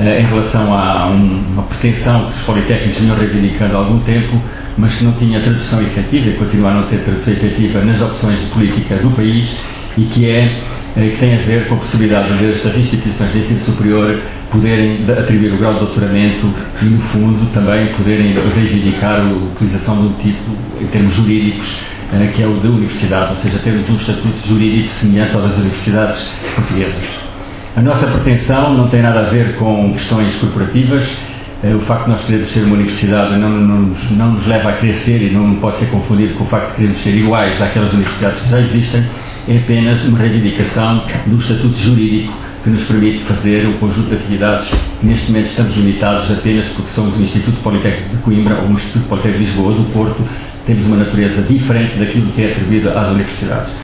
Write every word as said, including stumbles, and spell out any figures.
em relação a um, uma pretensão que os politécnicos vinham reivindicando há algum tempo, mas que não tinha tradução efetiva e continua a não ter tradução efetiva nas opções de política do país, e que é que tem a ver com a possibilidade de estas instituições de ensino superior poderem atribuir o grau de doutoramento e, no fundo, também poderem reivindicar a utilização de um tipo, em termos jurídicos, que é o da universidade, ou seja, termos um estatuto jurídico semelhante ao das universidades portuguesas. A nossa pretensão não tem nada a ver com questões corporativas. O facto de nós queremos ser uma universidade não, não, nos, não nos leva a querer ser, e não pode ser confundido com o facto de queremos ser iguais àquelas universidades que já existem. É apenas uma reivindicação do estatuto jurídico que nos permite fazer um conjunto de atividades que neste momento estamos limitados apenas porque somos um Instituto Politécnico de Coimbra ou um Instituto Politécnico de Lisboa ou do Porto. Temos uma natureza diferente daquilo que é atribuído às universidades.